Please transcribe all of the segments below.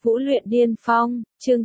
Vũ luyện điên phong, chương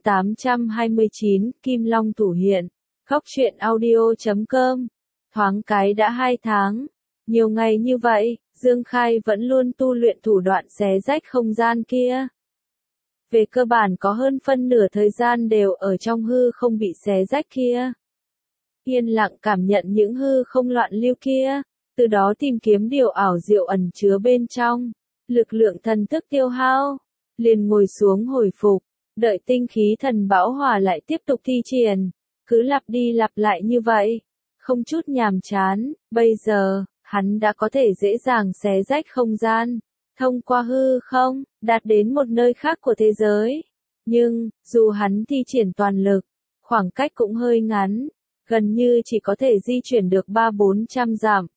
829, Kim Long thủ hiện. Góc truyện audio.com. Thoáng cái đã 2 tháng. Nhiều ngày như vậy, Dương Khai vẫn luôn tu luyện thủ đoạn xé rách không gian kia. Về cơ bản có hơn phân nửa thời gian đều ở trong hư không bị xé rách kia. Yên lặng cảm nhận những hư không loạn lưu kia, từ đó tìm kiếm điều ảo diệu ẩn chứa bên trong. Lực lượng thần thức tiêu hao, liền ngồi xuống hồi phục, đợi tinh khí thần bão hòa lại tiếp tục thi triển, cứ lặp đi lặp lại như vậy, không chút nhàm chán. Bây giờ, hắn đã có thể dễ dàng xé rách không gian, thông qua hư không, đạt đến một nơi khác của thế giới. Nhưng, dù hắn thi triển toàn lực, khoảng cách cũng hơi ngắn, gần như chỉ có thể di chuyển được 300-400 dặm.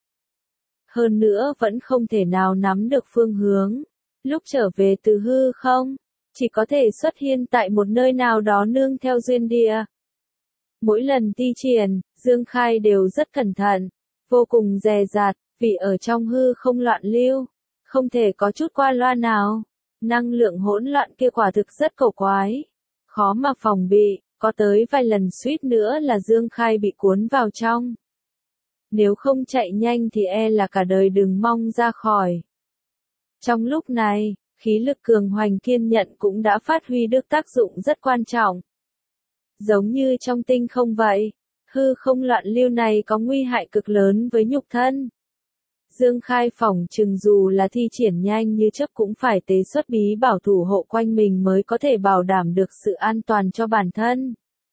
Hơn nữa vẫn không thể nào nắm được phương hướng. Lúc trở về từ hư không, chỉ có thể xuất hiện tại một nơi nào đó nương theo duyên địa. Mỗi lần thi triển, Dương Khai đều rất cẩn thận, vô cùng dè dặt, vì ở trong hư không loạn lưu, không thể có chút qua loa nào. Năng lượng hỗn loạn kia quả thực rất cổ quái, khó mà phòng bị, có tới vài lần suýt nữa là Dương Khai bị cuốn vào trong. Nếu không chạy nhanh thì e là cả đời đừng mong ra khỏi. Trong lúc này, khí lực cường hoành kiên nhận cũng đã phát huy được tác dụng rất quan trọng. Giống như trong tinh không vậy, hư không loạn lưu này có nguy hại cực lớn với nhục thân. Dương Khai phỏng chừng dù là thi triển nhanh như chớp cũng phải tế xuất bí bảo thủ hộ quanh mình mới có thể bảo đảm được sự an toàn cho bản thân.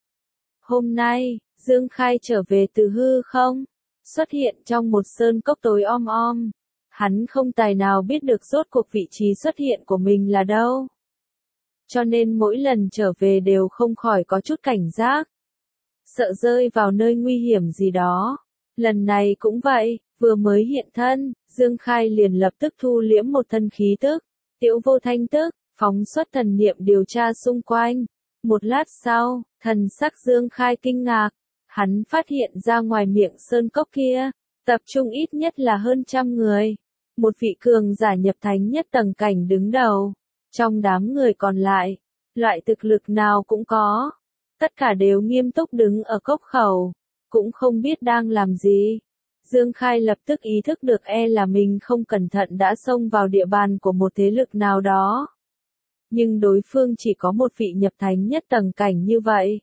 Hôm nay, Dương Khai trở về từ hư không, xuất hiện trong một sơn cốc tối om om. Hắn không tài nào biết được rốt cuộc vị trí xuất hiện của mình là đâu. Cho nên mỗi lần trở về đều không khỏi có chút cảnh giác. Sợ rơi vào nơi nguy hiểm gì đó. Lần này cũng vậy, vừa mới hiện thân, Dương Khai liền lập tức thu liễm một thân khí tức, tiểu vô thanh tức, phóng xuất thần niệm điều tra xung quanh. Một lát sau, thần sắc Dương Khai kinh ngạc, hắn phát hiện ra ngoài miệng sơn cốc kia, tập trung ít nhất là hơn 100 người. Một vị cường giả nhập thánh nhất tầng cảnh đứng đầu. Trong đám người còn lại, loại thực lực nào cũng có. Tất cả đều nghiêm túc đứng ở cốc khẩu, cũng không biết đang làm gì. Dương Khai lập tức ý thức được e là mình không cẩn thận đã xông vào địa bàn của một thế lực nào đó. Nhưng đối phương chỉ có một vị nhập thánh nhất tầng cảnh như vậy.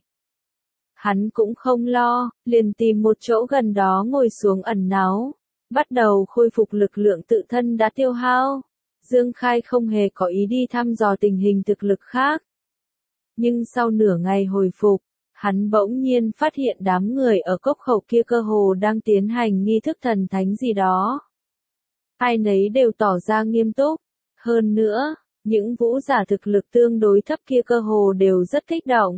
Hắn cũng không lo, liền tìm một chỗ gần đó ngồi xuống ẩn náu. Bắt đầu khôi phục lực lượng tự thân đã tiêu hao. Dương Khai không hề có ý đi thăm dò tình hình thực lực khác. Nhưng sau nửa ngày hồi phục, hắn bỗng nhiên phát hiện đám người ở cốc khẩu kia cơ hồ đang tiến hành nghi thức thần thánh gì đó. Ai nấy đều tỏ ra nghiêm túc. Hơn nữa, những vũ giả thực lực tương đối thấp kia cơ hồ đều rất kích động.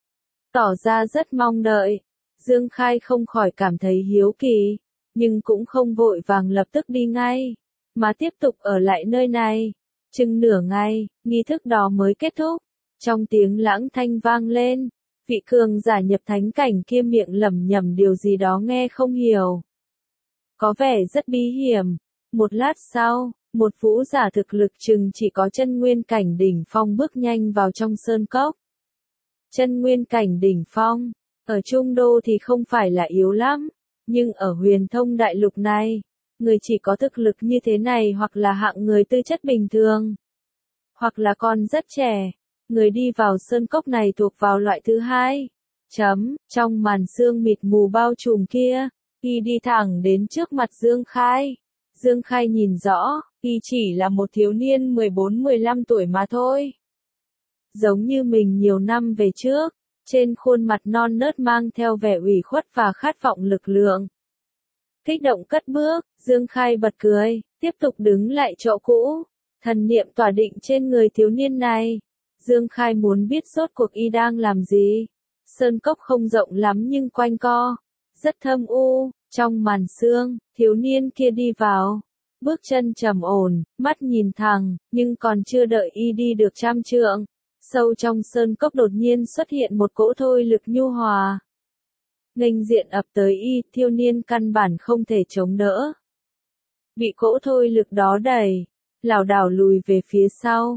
Tỏ ra rất mong đợi. Dương Khai không khỏi cảm thấy hiếu kỳ. Nhưng cũng không vội vàng lập tức đi ngay, mà tiếp tục ở lại nơi này. Chừng nửa ngày, nghi thức đó mới kết thúc. Trong tiếng lãng thanh vang lên, vị cường giả nhập thánh cảnh kia miệng lẩm nhẩm điều gì đó nghe không hiểu. Có vẻ rất bí hiểm. Một lát sau, một vũ giả thực lực chừng chỉ có chân nguyên cảnh đỉnh phong bước nhanh vào trong sơn cốc. Chân nguyên cảnh đỉnh phong, ở Trung Đô thì không phải là yếu lắm. Nhưng ở huyền thông đại lục này, người chỉ có thực lực như thế này hoặc là hạng người tư chất bình thường, hoặc là còn rất trẻ. Người đi vào sơn cốc này thuộc vào loại thứ hai. Trong màn sương mịt mù bao trùm kia, y đi thẳng đến trước mặt Dương Khai. Dương Khai nhìn rõ, y chỉ là một thiếu niên 14-15 tuổi mà thôi. Giống như mình nhiều năm về trước. Trên khuôn mặt non nớt mang theo vẻ ủy khuất và khát vọng lực lượng. Kích động cất bước, Dương Khai bật cười, tiếp tục đứng lại chỗ cũ. Thần niệm tỏa định trên người thiếu niên này. Dương Khai muốn biết rốt cuộc y đang làm gì. Sơn cốc không rộng lắm nhưng quanh co, rất thâm u. Trong màn sương, thiếu niên kia đi vào. Bước chân trầm ổn, mắt nhìn thẳng, nhưng còn chưa đợi y đi được 100 trượng. Sâu trong sơn cốc đột nhiên xuất hiện một cỗ thôi lực nhu hòa. Nghênh diện ập tới y, thiếu niên căn bản không thể chống đỡ. Bị cỗ thôi lực đó đẩy, lảo đảo lùi về phía sau.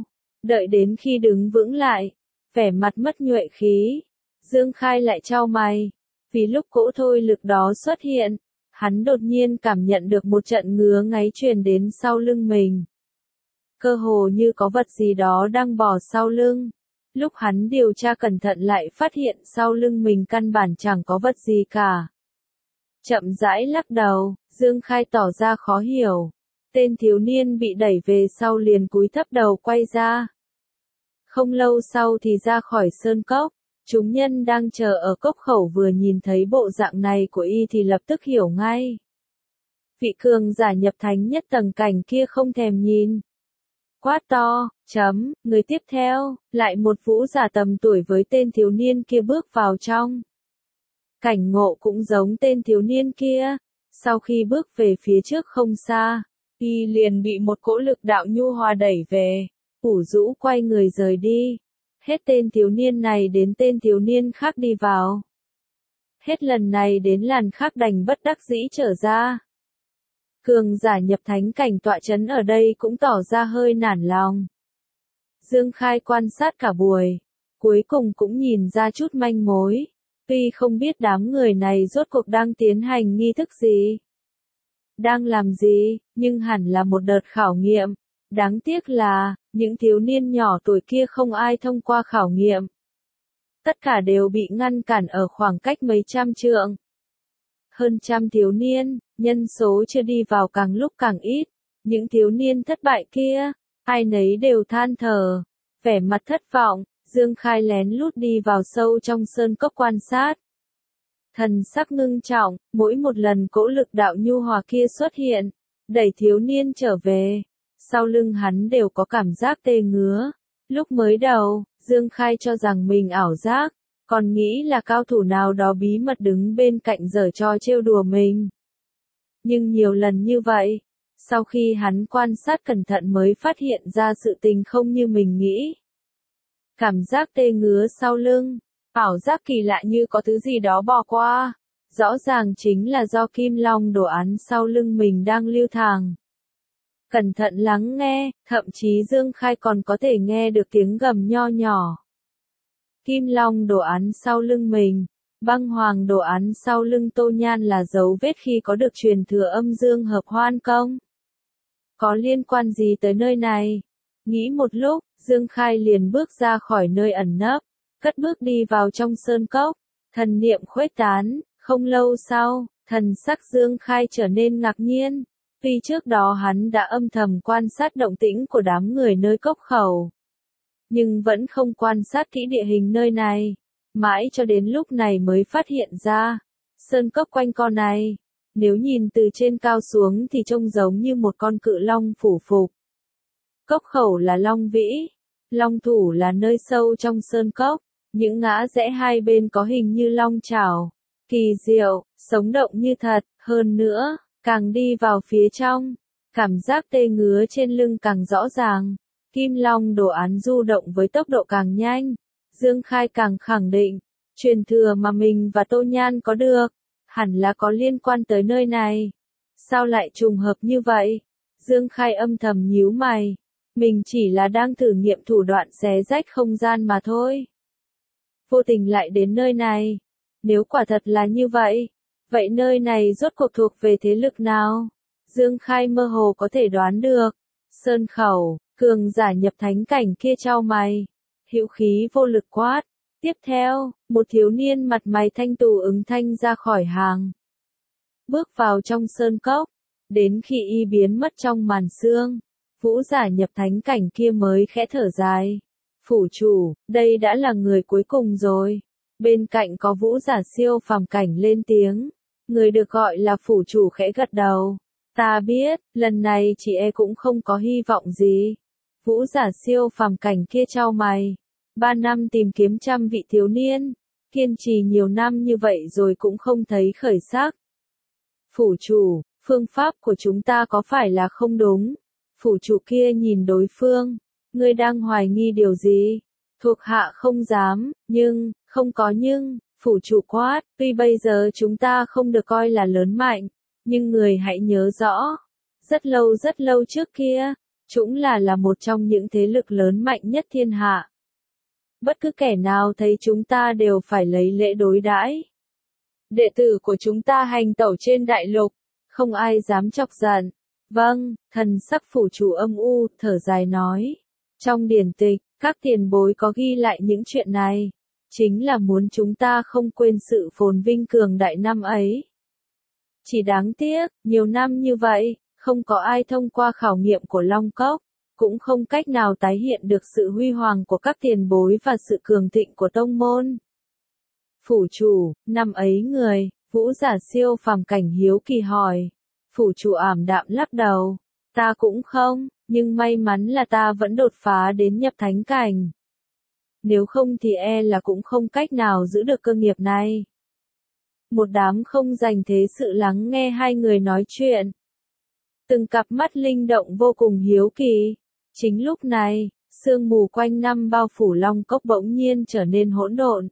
Đợi đến khi đứng vững lại, vẻ mặt mất nhuệ khí, Dương Khai lại chau mày. Vì lúc cỗ thôi lực đó xuất hiện, hắn đột nhiên cảm nhận được một trận ngứa ngáy truyền đến sau lưng mình. Cơ hồ như có vật gì đó đang bò sau lưng. Lúc hắn điều tra cẩn thận lại phát hiện sau lưng mình căn bản chẳng có vật gì cả. Chậm rãi lắc đầu, Dương Khai tỏ ra khó hiểu. Tên thiếu niên bị đẩy về sau liền cúi thấp đầu quay ra. Không lâu sau thì ra khỏi sơn cốc. Chúng nhân đang chờ ở cốc khẩu vừa nhìn thấy bộ dạng này của y thì lập tức hiểu ngay. Vị cường giả nhập thánh nhất tầng cảnh kia không thèm nhìn. Quát to, người tiếp theo, lại một vũ giả tầm tuổi với tên thiếu niên kia bước vào trong. Cảnh Ngộ cũng giống tên thiếu niên kia, sau khi bước về phía trước không xa, y liền bị một cỗ lực đạo nhu hòa đẩy về, ủ rũ quay người rời đi. Hết tên thiếu niên này đến tên thiếu niên khác đi vào. Hết lần này đến lần khác đành bất đắc dĩ trở ra. Cường giả nhập thánh cảnh tọa chấn ở đây cũng tỏ ra hơi nản lòng. Dương Khai quan sát cả buổi, cuối cùng cũng nhìn ra chút manh mối. Tuy không biết đám người này rốt cuộc đang tiến hành nghi thức gì, đang làm gì, nhưng hẳn là một đợt khảo nghiệm. Đáng tiếc là, những thiếu niên nhỏ tuổi kia không ai thông qua khảo nghiệm. Tất cả đều bị ngăn cản ở khoảng cách mấy trăm trượng. Hơn trăm thiếu niên, nhân số chưa đi vào càng lúc càng ít. Những thiếu niên thất bại kia, ai nấy đều than thở, vẻ mặt thất vọng. Dương Khai lén lút đi vào sâu trong sơn cốc quan sát. Thần sắc ngưng trọng, mỗi một lần cỗ lực đạo nhu hòa kia xuất hiện, đẩy thiếu niên trở về. Sau lưng hắn đều có cảm giác tê ngứa. Lúc mới đầu, Dương Khai cho rằng mình ảo giác, còn nghĩ là cao thủ nào đó bí mật đứng bên cạnh giở trò trêu đùa mình. Nhưng nhiều lần như vậy, sau khi hắn quan sát cẩn thận mới phát hiện ra sự tình không như mình nghĩ. Cảm giác tê ngứa sau lưng, ảo giác kỳ lạ như có thứ gì đó bò qua, rõ ràng chính là do kim long đồ án sau lưng mình đang lưu thàng. Cẩn thận lắng nghe, thậm chí Dương Khai còn có thể nghe được tiếng gầm nho nhỏ. Kim long đồ án sau lưng mình, băng hoàng đồ án sau lưng Tô Nhan là dấu vết khi có được truyền thừa âm dương hợp hoan công. Có liên quan gì tới nơi này? Nghĩ một lúc, Dương Khai liền bước ra khỏi nơi ẩn nấp, cất bước đi vào trong sơn cốc, thần niệm khuếch tán, không lâu sau, thần sắc Dương Khai trở nên ngạc nhiên. Tuy trước đó hắn đã âm thầm quan sát động tĩnh của đám người nơi cốc khẩu, nhưng vẫn không quan sát kỹ địa hình nơi này, mãi cho đến lúc này mới phát hiện ra, sơn cốc quanh co này, nếu nhìn từ trên cao xuống thì trông giống như một con cự long phủ phục. Cốc khẩu là long vĩ, long thủ là nơi sâu trong sơn cốc, những ngã rẽ hai bên có hình như long chảo, kỳ diệu, sống động như thật, hơn nữa. Càng đi vào phía trong, cảm giác tê ngứa trên lưng càng rõ ràng, kim long đồ án du động với tốc độ càng nhanh. Dương Khai càng khẳng định, truyền thừa mà mình và Tô Nhan có được, hẳn là có liên quan tới nơi này. Sao lại trùng hợp như vậy? Dương Khai âm thầm nhíu mày, mình chỉ là đang thử nghiệm thủ đoạn xé rách không gian mà thôi. Vô tình lại đến nơi này, nếu quả thật là như vậy. Vậy nơi này rốt cuộc thuộc về thế lực nào? Dương Khai mơ hồ có thể đoán được. Sơn khẩu, cường giả nhập thánh cảnh kia chau mày. Hữu khí vô lực quát. Tiếp theo, một thiếu niên mặt mày thanh tú ứng thanh ra khỏi hàng. Bước vào trong sơn cốc. Đến khi y biến mất trong màn sương, vũ giả nhập thánh cảnh kia mới khẽ thở dài. Phủ chủ, đây đã là người cuối cùng rồi. Bên cạnh có vũ giả siêu phàm cảnh lên tiếng. Người được gọi là phủ chủ khẽ gật đầu. Ta biết, lần này chị e cũng không có hy vọng gì. Vũ giả siêu phàm cảnh kia chau mày. 3 năm tìm kiếm trăm vị thiếu niên. Kiên trì nhiều năm như vậy rồi cũng không thấy khởi sắc. Phủ chủ, phương pháp của chúng ta có phải là không đúng? Phủ chủ kia nhìn đối phương. Ngươi đang hoài nghi điều gì? Thuộc hạ không dám, nhưng, không có nhưng. Phủ chủ quát, tuy bây giờ chúng ta không được coi là lớn mạnh, nhưng người hãy nhớ rõ, rất lâu trước kia, Chúng là một trong những thế lực lớn mạnh nhất thiên hạ. Bất cứ kẻ nào thấy chúng ta đều phải lấy lễ đối đãi. Đệ tử của chúng ta hành tẩu trên đại lục, không ai dám chọc giận. Vâng, thần sắc phủ chủ âm u, thở dài nói. Trong điển tịch, các tiền bối có ghi lại những chuyện này. Chính là muốn chúng ta không quên sự phồn vinh cường đại năm ấy. Chỉ đáng tiếc, nhiều năm như vậy, không có ai thông qua khảo nghiệm của Long Cốc, cũng không cách nào tái hiện được sự huy hoàng của các tiền bối và sự cường thịnh của tông môn. Phủ chủ, năm ấy người, vũ giả siêu phàm cảnh hiếu kỳ hỏi. Phủ chủ ảm đạm lắc đầu. Ta cũng không, nhưng may mắn là ta vẫn đột phá đến nhập thánh cảnh. Nếu không thì là cũng không cách nào giữ được cơ nghiệp này. Một đám không dành thế sự lắng nghe hai người nói chuyện. Từng cặp mắt linh động vô cùng hiếu kỳ. Chính lúc này, sương mù quanh năm bao phủ Long Cốc bỗng nhiên trở nên hỗn độn.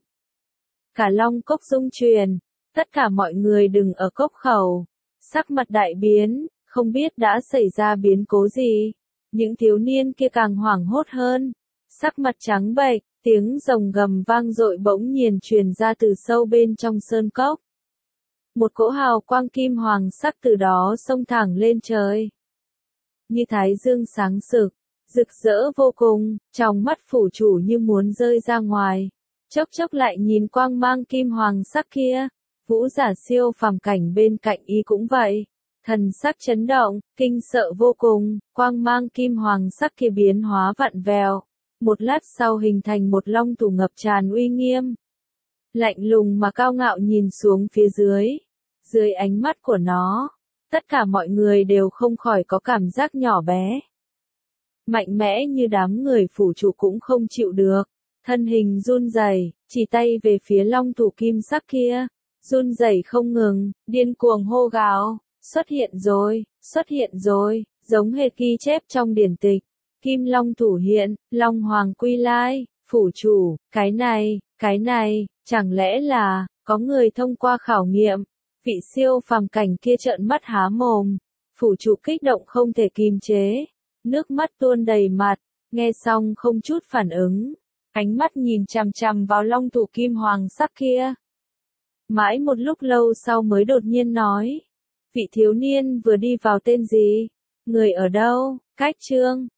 Cả Long Cốc rung chuyển, tất cả mọi người đứng ở cốc khẩu, sắc mặt đại biến, không biết đã xảy ra biến cố gì. Những thiếu niên kia càng hoảng hốt hơn, sắc mặt trắng bệch, tiếng rồng gầm vang dội bỗng nhiên truyền ra từ sâu bên trong sơn cốc. Một cỗ hào quang kim hoàng sắc từ đó xông thẳng lên trời. Như thái dương sáng rực, rực rỡ vô cùng, trong mắt phủ chủ như muốn rơi ra ngoài. Chốc chốc lại nhìn quang mang kim hoàng sắc kia, vũ giả siêu phàm cảnh bên cạnh y cũng vậy. Thần sắc chấn động, kinh sợ vô cùng, quang mang kim hoàng sắc kia biến hóa vặn vẹo. Một lát sau hình thành một long thủ ngập tràn uy nghiêm. Lạnh lùng mà cao ngạo nhìn xuống phía dưới. Dưới ánh mắt của nó, tất cả mọi người đều không khỏi có cảm giác nhỏ bé. Mạnh mẽ như đám người phủ chủ cũng không chịu được. Thân hình run rẩy, chỉ tay về phía long thủ kim sắc kia. Run rẩy không ngừng, điên cuồng hô gào. Xuất hiện rồi, giống hệt ghi chép trong điển tịch. Kim Long thủ hiện, Long Hoàng quy lai, phủ chủ, cái này, chẳng lẽ là, có người thông qua khảo nghiệm. Vị siêu phàm cảnh kia trợn mắt há mồm, phủ chủ kích động không thể kìm chế. Nước mắt tuôn đầy mặt, nghe xong không chút phản ứng. Ánh mắt nhìn chằm chằm vào long thủ kim hoàng sắc kia. Mãi một lúc lâu sau mới đột nhiên nói. Vị thiếu niên vừa đi vào tên gì? Người ở đâu? Cách Trương.